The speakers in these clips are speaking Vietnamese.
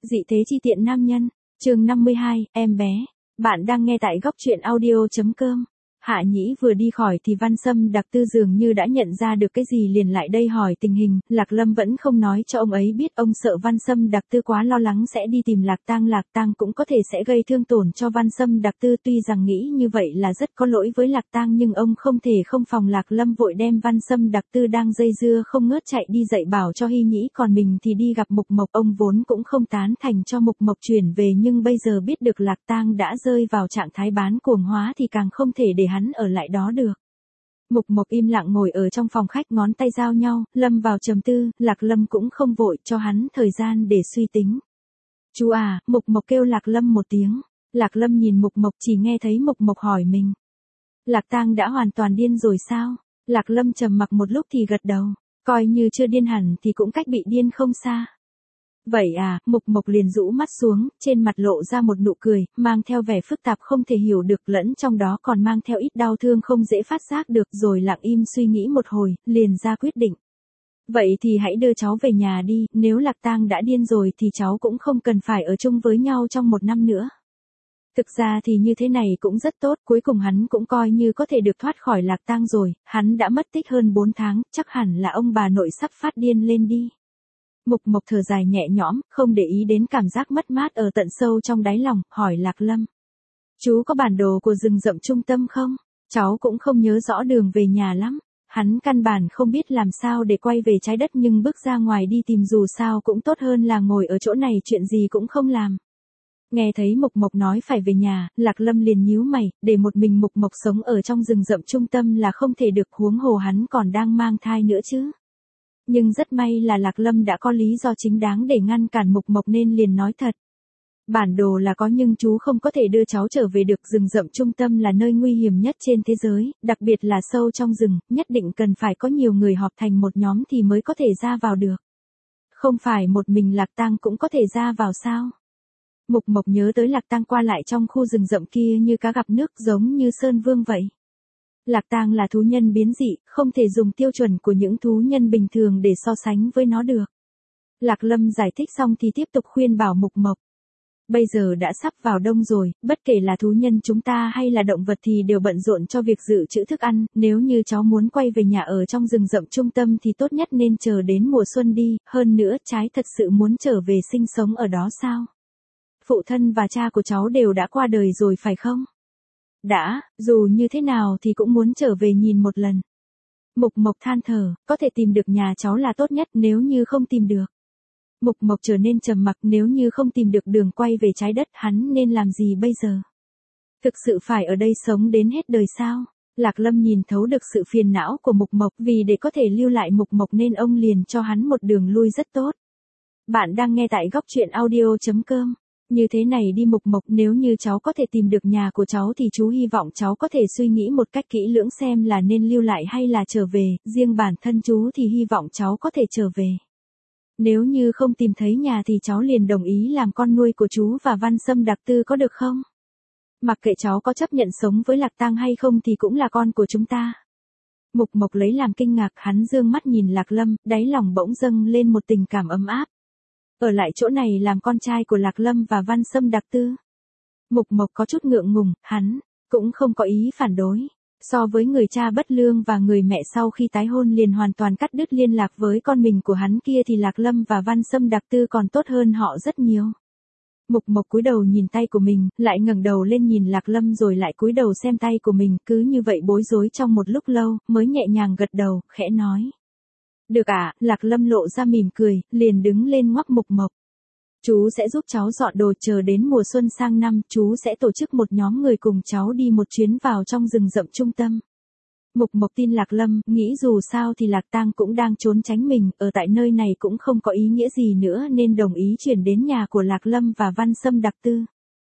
Dị thế chi tiện nam nhân, chương 52, em bé. Bạn đang nghe tại góc truyện audio.com. Hạ Nhĩ vừa đi khỏi thì Văn Sâm Đặc Tư dường như đã nhận ra được cái gì liền lại đây hỏi tình hình, Lạc Lâm vẫn không nói cho ông ấy biết, ông sợ Văn Sâm Đặc Tư quá lo lắng sẽ đi tìm Lạc Tang cũng có thể sẽ gây thương tổn cho Văn Sâm Đặc Tư, tuy rằng nghĩ như vậy là rất có lỗi với Lạc Tang nhưng ông không thể không phòng. Lạc Lâm vội đem Văn Sâm Đặc Tư đang dây dưa không ngớt chạy đi dạy bảo cho Hy Nhĩ, còn mình thì đi gặp Mục Mộc. Ông vốn cũng không tán thành cho Mục Mộc chuyển về nhưng bây giờ biết được Lạc Tang đã rơi vào trạng thái bán cuồng hóa thì càng không thể để hắn ở lại đó được. Mục Mộc im lặng ngồi ở trong phòng khách, ngón tay giao nhau, lâm vào trầm tư. Lạc Lâm cũng không vội, cho hắn thời gian để suy tính. Chú à, Mục Mộc kêu Lạc Lâm một tiếng. Lạc Lâm nhìn Mục Mộc, chỉ nghe thấy Mục Mộc hỏi mình. Lạc Tang đã hoàn toàn điên rồi sao? Lạc Lâm trầm mặc một lúc thì gật đầu. Coi như chưa điên hẳn thì cũng cách bị điên không xa. Vậy à, Mục Mộc liền rũ mắt xuống, trên mặt lộ ra một nụ cười, mang theo vẻ phức tạp không thể hiểu được, lẫn trong đó còn mang theo ít đau thương không dễ phát giác được, rồi lặng im suy nghĩ một hồi, liền ra quyết định. Vậy thì hãy đưa cháu về nhà đi, nếu Lạc Tang đã điên rồi thì cháu cũng không cần phải ở chung với nhau trong 1 năm nữa. Thực ra thì như thế này cũng rất tốt, cuối cùng hắn cũng coi như có thể được thoát khỏi Lạc Tang rồi, hắn đã mất tích hơn 4 tháng, chắc hẳn là ông bà nội sắp phát điên lên đi. Mục Mộc thở dài nhẹ nhõm, không để ý đến cảm giác mất mát ở tận sâu trong đáy lòng, hỏi Lạc Lâm. Chú có bản đồ của rừng rậm trung tâm không? Cháu cũng không nhớ rõ đường về nhà lắm. Hắn căn bản không biết làm sao để quay về trái đất nhưng bước ra ngoài đi tìm dù sao cũng tốt hơn là ngồi ở chỗ này chuyện gì cũng không làm. Nghe thấy Mục Mộc nói phải về nhà, Lạc Lâm liền nhíu mày, để một mình Mục Mộc sống ở trong rừng rậm trung tâm là không thể được, huống hồ hắn còn đang mang thai nữa chứ. Nhưng rất may là Lạc Lâm đã có lý do chính đáng để ngăn cản Mục Mộc nên liền nói thật. Bản đồ là có nhưng chú không có thể đưa cháu trở về được, rừng rậm trung tâm là nơi nguy hiểm nhất trên thế giới, đặc biệt là sâu trong rừng, nhất định cần phải có nhiều người họp thành một nhóm thì mới có thể ra vào được. Không phải một mình Lạc Tang cũng có thể ra vào sao? Mục Mộc nhớ tới Lạc Tang qua lại trong khu rừng rậm kia như cá gặp nước, giống như Sơn Vương vậy. Lạc Tang là thú nhân biến dị, không thể dùng tiêu chuẩn của những thú nhân bình thường để so sánh với nó được. Lạc Lâm giải thích xong thì tiếp tục khuyên bảo Mục Mộc. Bây giờ đã sắp vào đông rồi, bất kể là thú nhân chúng ta hay là động vật thì đều bận rộn cho việc dự trữ thức ăn, nếu như cháu muốn quay về nhà ở trong rừng rậm trung tâm thì tốt nhất nên chờ đến mùa xuân đi, hơn nữa trái thật sự muốn trở về sinh sống ở đó sao? Phụ thân và cha của cháu đều đã qua đời rồi phải không? Đã, dù như thế nào thì cũng muốn trở về nhìn một lần. Mục Mộc than thở, có thể tìm được nhà cháu là tốt nhất, nếu như không tìm được. Mục Mộc trở nên trầm mặc, nếu như không tìm được đường quay về trái đất hắn nên làm gì bây giờ? Thực sự phải ở đây sống đến hết đời sao? Lạc Lâm nhìn thấu được sự phiền não của Mục Mộc, vì để có thể lưu lại Mục Mộc nên ông liền cho hắn một đường lui rất tốt. Bạn đang nghe tại góc truyện audio.com. Như thế này đi Mục Mộc, nếu như cháu có thể tìm được nhà của cháu thì chú hy vọng cháu có thể suy nghĩ một cách kỹ lưỡng xem là nên lưu lại hay là trở về, riêng bản thân chú thì hy vọng cháu có thể trở về. Nếu như không tìm thấy nhà thì cháu liền đồng ý làm con nuôi của chú và Văn Sâm Đặc Tư có được không? Mặc kệ cháu có chấp nhận sống với Lạc Tang hay không thì cũng là con của chúng ta. Mục Mộc lấy làm kinh ngạc, hắn dương mắt nhìn Lạc Lâm, đáy lòng bỗng dâng lên một tình cảm ấm áp. Ở lại chỗ này làm con trai của Lạc Lâm và Văn Sâm Đặc Tư. Mục Mộc có chút ngượng ngùng, hắn cũng không có ý phản đối. So với người cha bất lương và người mẹ sau khi tái hôn liền hoàn toàn cắt đứt liên lạc với con mình của hắn kia thì Lạc Lâm và Văn Sâm Đặc Tư còn tốt hơn họ rất nhiều. Mục Mộc cúi đầu nhìn tay của mình, lại ngẩng đầu lên nhìn Lạc Lâm rồi lại cúi đầu xem tay của mình, cứ như vậy bối rối trong một lúc lâu, mới nhẹ nhàng gật đầu, khẽ nói. Được ạ, Lạc Lâm lộ ra mỉm cười, liền đứng lên ngoắc Mục Mộc. Chú sẽ giúp cháu dọn đồ, chờ đến mùa xuân sang năm, chú sẽ tổ chức một nhóm người cùng cháu đi một chuyến vào trong rừng rậm trung tâm. Mục Mộc tin Lạc Lâm, nghĩ dù sao thì Lạc Tang cũng đang trốn tránh mình, ở tại nơi này cũng không có ý nghĩa gì nữa nên đồng ý chuyển đến nhà của Lạc Lâm và Văn Sâm Đặc Tư.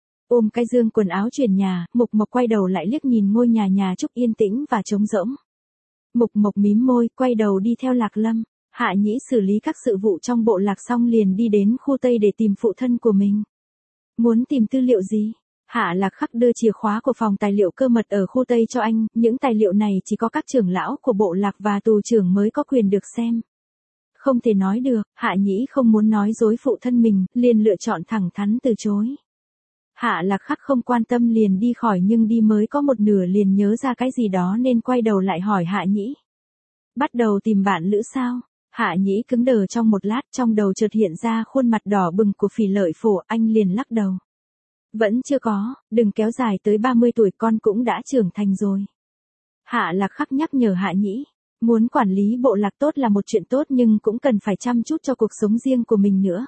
Ôm cái dương quần áo chuyển nhà, Mục Mộc quay đầu lại liếc nhìn ngôi nhà trúc yên tĩnh và trống rỗng. Mục Mộc mím môi, quay đầu đi theo Lạc Lâm. Hạ Nhĩ xử lý các sự vụ trong bộ lạc xong liền đi đến khu Tây để tìm phụ thân của mình. Muốn tìm tư liệu gì? Hạ Lạc Khắc đưa chìa khóa của phòng tài liệu cơ mật ở khu Tây cho anh, những tài liệu này chỉ có các trưởng lão của bộ lạc và tù trưởng mới có quyền được xem. Không thể nói được, Hạ Nhĩ không muốn nói dối phụ thân mình, liền lựa chọn thẳng thắn từ chối. Hạ Lạc Khắc không quan tâm liền đi khỏi, nhưng đi mới có một nửa liền nhớ ra cái gì đó nên quay đầu lại hỏi Hạ Nhĩ. Bắt đầu tìm bạn lữ sao? Hạ Nhĩ cứng đờ trong một lát, trong đầu chợt hiện ra khuôn mặt đỏ bừng của Phỉ Lợi Phổ, anh liền lắc đầu. Vẫn chưa có, đừng kéo dài tới 30 tuổi, con cũng đã trưởng thành rồi. Hạ Lạc Khắc nhắc nhở Hạ Nhĩ, muốn quản lý bộ lạc tốt là một chuyện tốt nhưng cũng cần phải chăm chút cho cuộc sống riêng của mình nữa.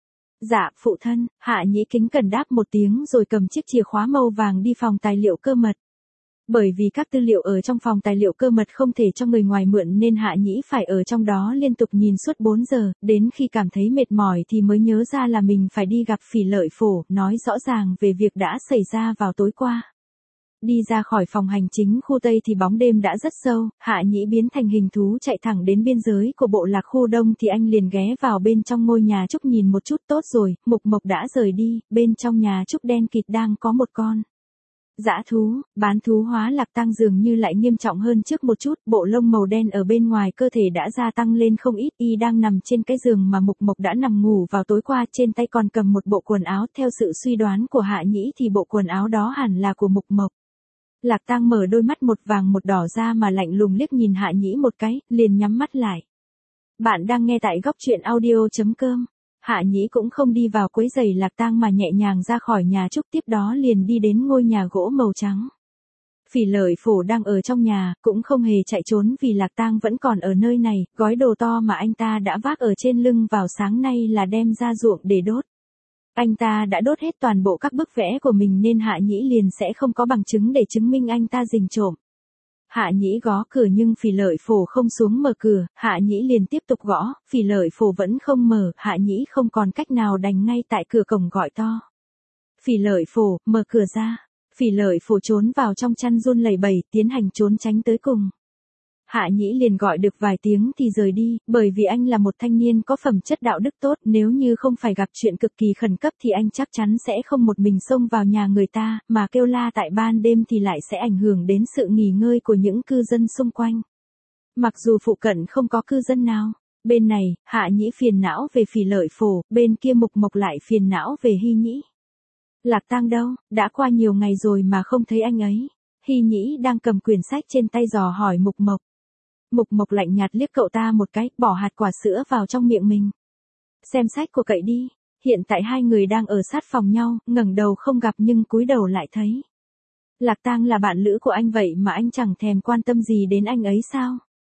Dạ, phụ thân. Hạ Nhĩ kính cẩn đáp một tiếng rồi cầm chiếc chìa khóa màu vàng đi phòng tài liệu cơ mật. Bởi vì các tư liệu ở trong phòng tài liệu cơ mật không thể cho người ngoài mượn nên Hạ Nhĩ phải ở trong đó liên tục nhìn suốt 4 giờ, đến khi cảm thấy mệt mỏi thì mới nhớ ra là mình phải đi gặp Phỉ Lợi Phổ, nói rõ ràng về việc đã xảy ra vào tối qua. Đi ra khỏi phòng hành chính khu Tây thì bóng đêm đã rất sâu, Hạ Nhĩ biến thành hình thú chạy thẳng đến biên giới của bộ lạc khu Đông thì anh liền ghé vào bên trong ngôi nhà trúc nhìn một chút. Tốt rồi, Mục Mộc đã rời đi, bên trong nhà trúc đen kịt đang có một con dã thú, bán thú hóa Lạc Tăng dường như lại nghiêm trọng hơn trước một chút, bộ lông màu đen ở bên ngoài cơ thể đã gia tăng lên không ít, y đang nằm trên cái giường mà Mục Mộc đã nằm ngủ vào tối qua, trên tay còn cầm một bộ quần áo, theo sự suy đoán của Hạ Nhĩ thì bộ quần áo đó hẳn là của Mục Mộc. Lạc Tăng mở đôi mắt một vàng một đỏ ra mà lạnh lùng liếc nhìn Hạ Nhĩ một cái, liền nhắm mắt lại. Bạn đang nghe tại góc truyện audio.com. Hạ Nhĩ cũng không đi vào quấy rầy Lạc Tăng mà nhẹ nhàng ra khỏi nhà trúc, tiếp đó liền đi đến ngôi nhà gỗ màu trắng. Phỉ Lợi Phổ đang ở trong nhà, cũng không hề chạy trốn vì Lạc Tăng vẫn còn ở nơi này, gói đồ to mà anh ta đã vác ở trên lưng vào sáng nay là đem ra ruộng để đốt. Anh ta đã đốt hết toàn bộ các bức vẽ của mình nên Hạ Nhĩ liền sẽ không có bằng chứng để chứng minh anh ta rình trộm. Hạ Nhĩ gõ cửa nhưng Phỉ Lợi Phổ không xuống mở cửa, Hạ Nhĩ liền tiếp tục gõ, Phỉ Lợi Phổ vẫn không mở, Hạ Nhĩ không còn cách nào đành ngay tại cửa cổng gọi to. Phỉ Lợi Phổ, mở cửa ra. Phỉ Lợi Phổ trốn vào trong chăn run lẩy bẩy, tiến hành trốn tránh tới cùng. Hạ Nhĩ liền gọi được vài tiếng thì rời đi, bởi vì anh là một thanh niên có phẩm chất đạo đức tốt, nếu như không phải gặp chuyện cực kỳ khẩn cấp thì anh chắc chắn sẽ không một mình xông vào nhà người ta, mà kêu la tại ban đêm thì lại sẽ ảnh hưởng đến sự nghỉ ngơi của những cư dân xung quanh. Mặc dù phụ cận không có cư dân nào, bên này, Hạ Nhĩ phiền não về Phỉ Lợi Phổ, bên kia Mục Mộc lại phiền não về Hy Nhĩ. Lạc Tăng đâu, đã qua nhiều ngày rồi mà không thấy anh ấy. Hy Nhĩ đang cầm quyển sách trên tay dò hỏi Mục Mộc. Mục Mộc lạnh nhạt liếc cậu ta một cái, bỏ hạt quả sữa vào trong miệng mình. Xem sách của cậy đi. Hiện tại hai người đang ở sát phòng nhau, ngẩng đầu không gặp nhưng cúi đầu lại thấy. Lạc Tăng là bạn lữ của anh vậy mà anh chẳng thèm quan tâm gì đến anh ấy sao?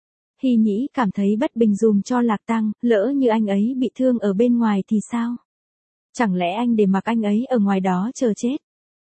Hy Nhĩ cảm thấy bất bình dùm cho Lạc Tăng, lỡ như anh ấy bị thương ở bên ngoài thì sao? Chẳng lẽ anh để mặc anh ấy ở ngoài đó chờ chết?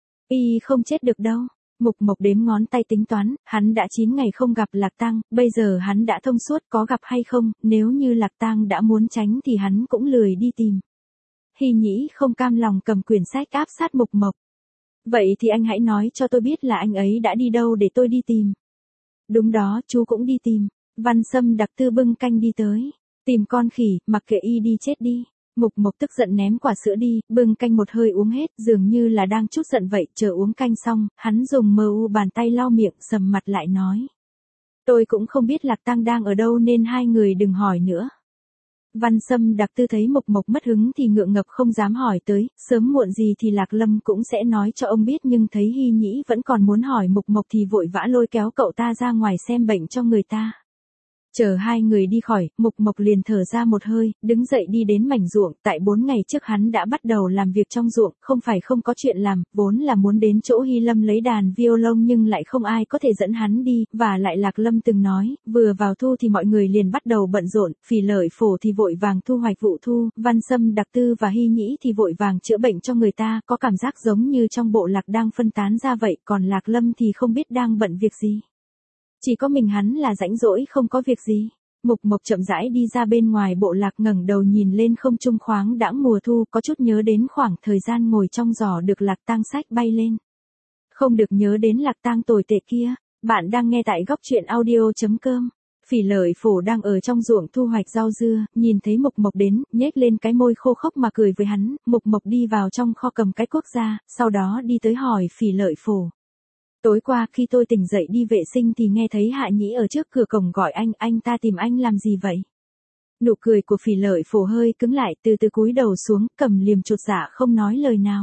Y không chết được đâu. Mục Mộc đếm ngón tay tính toán, hắn đã 9 ngày không gặp Lạc Tăng, bây giờ hắn đã thông suốt có gặp hay không, nếu như Lạc Tăng đã muốn tránh thì hắn cũng lười đi tìm. Hy Nhĩ không cam lòng cầm quyển sách áp sát Mục Mộc. Vậy thì anh hãy nói cho tôi biết là anh ấy đã đi đâu để tôi đi tìm. Đúng đó, chú cũng đi tìm. Văn Sâm Đặc Tư bưng canh đi tới. Tìm con khỉ, mặc kệ y đi chết đi. Mục Mộc tức giận ném quả sữa đi, bưng canh một hơi uống hết, dường như là đang chút giận vậy, chờ uống canh xong, hắn dùng bàn tay lau miệng, sầm mặt lại nói. Tôi cũng không biết Lạc Tăng đang ở đâu nên hai người đừng hỏi nữa. Văn Sâm Đặc Tư thấy Mục Mộc mất hứng thì ngượng ngập không dám hỏi tới, sớm muộn gì thì Lạc Lâm cũng sẽ nói cho ông biết, nhưng thấy Hy Nhĩ vẫn còn muốn hỏi Mục Mộc thì vội vã lôi kéo cậu ta ra ngoài xem bệnh cho người ta. Chờ hai người đi khỏi, Mục Mộc liền thở ra một hơi, đứng dậy đi đến mảnh ruộng, tại 4 ngày trước hắn đã bắt đầu làm việc trong ruộng, không phải không có chuyện làm, vốn là muốn đến chỗ Hy Lâm lấy đàn violon nhưng lại không ai có thể dẫn hắn đi, và lại Lạc Lâm từng nói, vừa vào thu thì mọi người liền bắt đầu bận rộn, Phỉ Lợi Phổ thì vội vàng thu hoạch vụ thu, Văn Sâm Đặc Tư và Hy Nhĩ thì vội vàng chữa bệnh cho người ta, có cảm giác giống như trong bộ lạc đang phân tán ra vậy, còn Lạc Lâm thì không biết đang bận việc gì. Chỉ có mình hắn là rãnh rỗi không có việc gì. Mục Mộc chậm rãi đi ra bên ngoài bộ lạc, ngẩng đầu nhìn lên không trung khoáng đãng mùa thu, có chút nhớ đến khoảng thời gian ngồi trong giỏ được Lạc Tăng xách bay lên. Không được nhớ đến Lạc Tăng tồi tệ kia. Bạn đang nghe tại góc truyện audio.com. Phỉ Lợi Phổ đang ở trong ruộng thu hoạch rau dưa, nhìn thấy Mục Mộc đến, nhếch lên cái môi khô khốc mà cười với hắn. Mục Mộc đi vào trong kho cầm cái cuốc ra, sau đó đi tới hỏi Phỉ Lợi Phổ. Tối qua khi tôi tỉnh dậy đi vệ sinh thì nghe thấy Hạ Nhĩ ở trước cửa cổng gọi anh ta tìm anh làm gì vậy? Nụ cười của Phỉ Lợi Phổ hơi cứng lại, từ từ cúi đầu xuống, Cầm Liềm chột dạ không nói lời nào.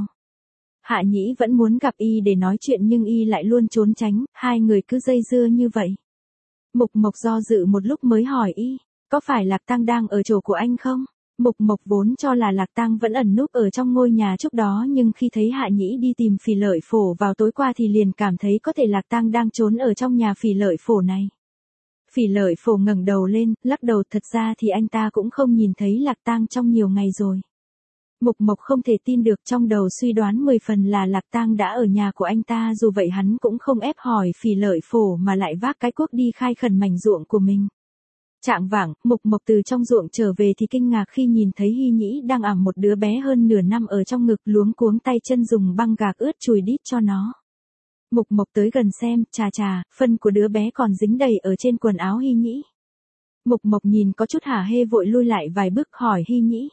Hạ Nhĩ vẫn muốn gặp y để nói chuyện nhưng y lại luôn trốn tránh, hai người cứ dây dưa như vậy. Mục Mộc do dự một lúc mới hỏi y, có phải Lạc Tang đang ở chỗ của anh không? Mục Mộc vốn cho là Lạc Tang vẫn ẩn núp ở trong ngôi nhà trước đó, nhưng khi thấy Hạ Nhĩ đi tìm Phỉ Lợi Phổ vào tối qua thì liền cảm thấy có thể Lạc Tang đang trốn ở trong nhà Phỉ Lợi Phổ này. Phỉ Lợi Phổ ngẩng đầu lên, lắc đầu, thật ra thì anh ta cũng không nhìn thấy Lạc Tang trong nhiều ngày rồi. Mục Mộc không thể tin được, trong đầu suy đoán 10 phần là Lạc Tang đã ở nhà của anh ta, dù vậy hắn cũng không ép hỏi Phỉ Lợi Phổ mà lại vác cái cuốc đi khai khẩn mảnh ruộng của mình. Chạng vạng, Mục Mộc từ trong ruộng trở về thì kinh ngạc khi nhìn thấy Hy Nhĩ đang ẵm một đứa bé hơn nửa năm ở trong ngực, luống cuống tay chân dùng băng gạc ướt chùi đít cho nó. Mục Mộc tới gần xem, chà, phân của đứa bé còn dính đầy ở trên quần áo Hy Nhĩ. Mục Mộc nhìn có chút hả hê vội lui lại vài bước hỏi Hy Nhĩ.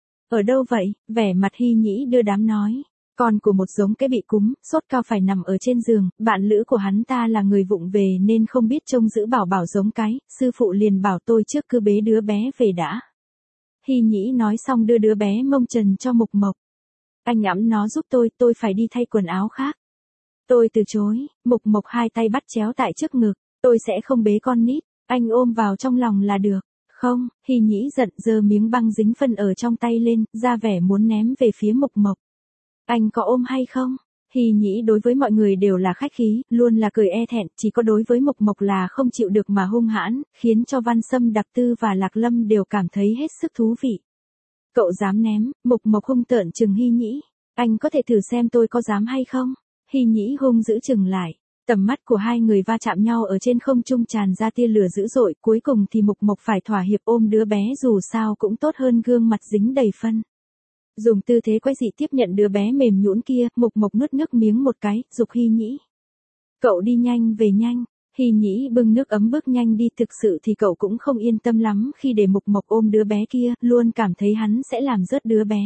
Ở đâu vậy? Vẻ mặt Hy Nhĩ đưa đám nói. Con của một giống cái bị cúm, sốt cao phải nằm ở trên giường, bạn lữ của hắn ta là người vụng về nên không biết trông giữ bảo bảo giống cái, sư phụ liền bảo tôi trước cứ bế đứa bé về đã. Hy Nhĩ nói xong đưa đứa bé mông trần cho Mục Mộc. Anh ẵm nó giúp tôi phải đi thay quần áo khác. Tôi từ chối, Mục Mộc hai tay bắt chéo tại trước ngực, tôi sẽ không bế con nít, anh ôm vào trong lòng là được. Không, Hy Nhĩ giận giơ miếng băng dính phân ở trong tay lên, ra vẻ muốn ném về phía Mục Mộc. Anh có ôm hay không? Hy Nhĩ đối với mọi người đều là khách khí, luôn là cười e thẹn, chỉ có đối với Mục Mộc là không chịu được mà hung hãn, khiến cho Văn Sâm Đặc Tư và Lạc Lâm đều cảm thấy hết sức thú vị. Cậu dám ném? Mục Mộc hung tợn trừng Hy Nhĩ. Anh có thể thử xem tôi có dám hay không? Hy Nhĩ hung giữ chừng lại. Tầm mắt của hai người va chạm nhau ở trên không trung tràn ra tia lửa dữ dội, cuối cùng thì Mục Mộc phải thỏa hiệp ôm đứa bé, dù sao cũng tốt hơn gương mặt dính đầy phân. Dùng tư thế quái dị tiếp nhận đứa bé mềm nhũn kia, Mục Mộc nuốt nước miếng một cái, giục Hy Nhĩ. Cậu đi nhanh về nhanh. Hy Nhĩ bưng nước ấm bước nhanh đi, thực sự thì cậu cũng không yên tâm lắm khi để Mục Mộc ôm đứa bé kia, luôn cảm thấy hắn sẽ làm rớt đứa bé.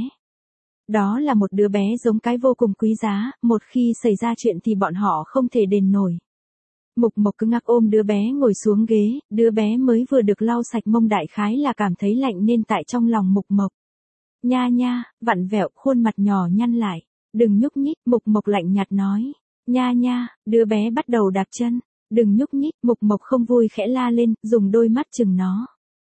Đó là một đứa bé giống cái vô cùng quý giá, một khi xảy ra chuyện thì bọn họ không thể đền nổi. Mục Mộc cứng ngắc ôm đứa bé ngồi xuống ghế, đứa bé mới vừa được lau sạch mông đại khái là cảm thấy lạnh nên tại trong lòng Mục Mộc. Nha, vặn vẹo, khuôn mặt nhỏ nhăn lại. Đừng nhúc nhích, Mục Mộc lạnh nhạt nói. Nha, đứa bé bắt đầu đạp chân. Đừng nhúc nhích, Mục Mộc không vui khẽ la lên, dùng đôi mắt chừng nó.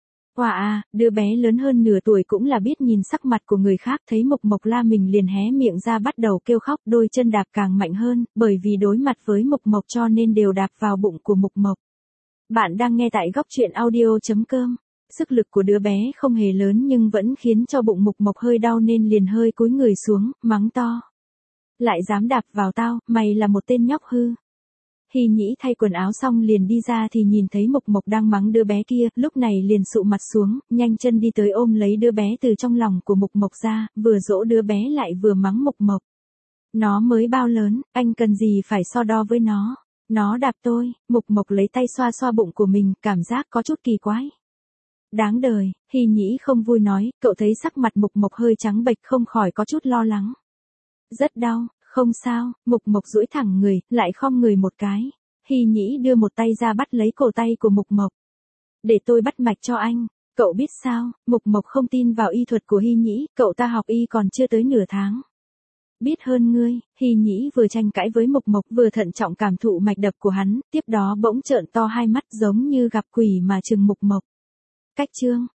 Đứa bé lớn hơn nửa tuổi cũng là biết nhìn sắc mặt của người khác, thấy Mục Mộc la mình liền hé miệng ra bắt đầu kêu khóc, đôi chân đạp càng mạnh hơn, bởi vì đối mặt với Mục Mộc cho nên đều đạp vào bụng của Mục Mộc. Bạn đang nghe tại góc truyện audio.com. Sức lực của đứa bé không hề lớn nhưng vẫn khiến cho bụng Mục Mộc hơi đau nên liền hơi cúi người xuống, mắng to. Lại dám đạp vào tao, mày là một tên nhóc hư. Hy Nhĩ thay quần áo xong liền đi ra thì nhìn thấy Mục Mộc đang mắng đứa bé kia, lúc này liền sụ mặt xuống, nhanh chân đi tới ôm lấy đứa bé từ trong lòng của Mục Mộc ra, vừa dỗ đứa bé lại vừa mắng Mục Mộc. Nó mới bao lớn, anh cần gì phải so đo với nó. Nó đạp tôi. Mục Mộc lấy tay xoa xoa bụng của mình, cảm giác có chút kỳ quái. Đáng đời, Hy Nhĩ không vui nói, cậu thấy sắc mặt Mục Mộc hơi trắng bệch không khỏi có chút lo lắng. Rất đau, không sao, Mục Mộc duỗi thẳng người, lại khom người một cái. Hy Nhĩ đưa một tay ra bắt lấy cổ tay của Mục Mộc. Để tôi bắt mạch cho anh, cậu biết sao, Mục Mộc không tin vào y thuật của Hy Nhĩ, cậu ta học y còn chưa tới nửa tháng. Biết hơn ngươi, Hy Nhĩ vừa tranh cãi với Mục Mộc vừa thận trọng cảm thụ mạch đập của hắn, tiếp đó bỗng trợn to hai mắt giống như gặp quỷ mà trừng Mục Mộc. Cách chương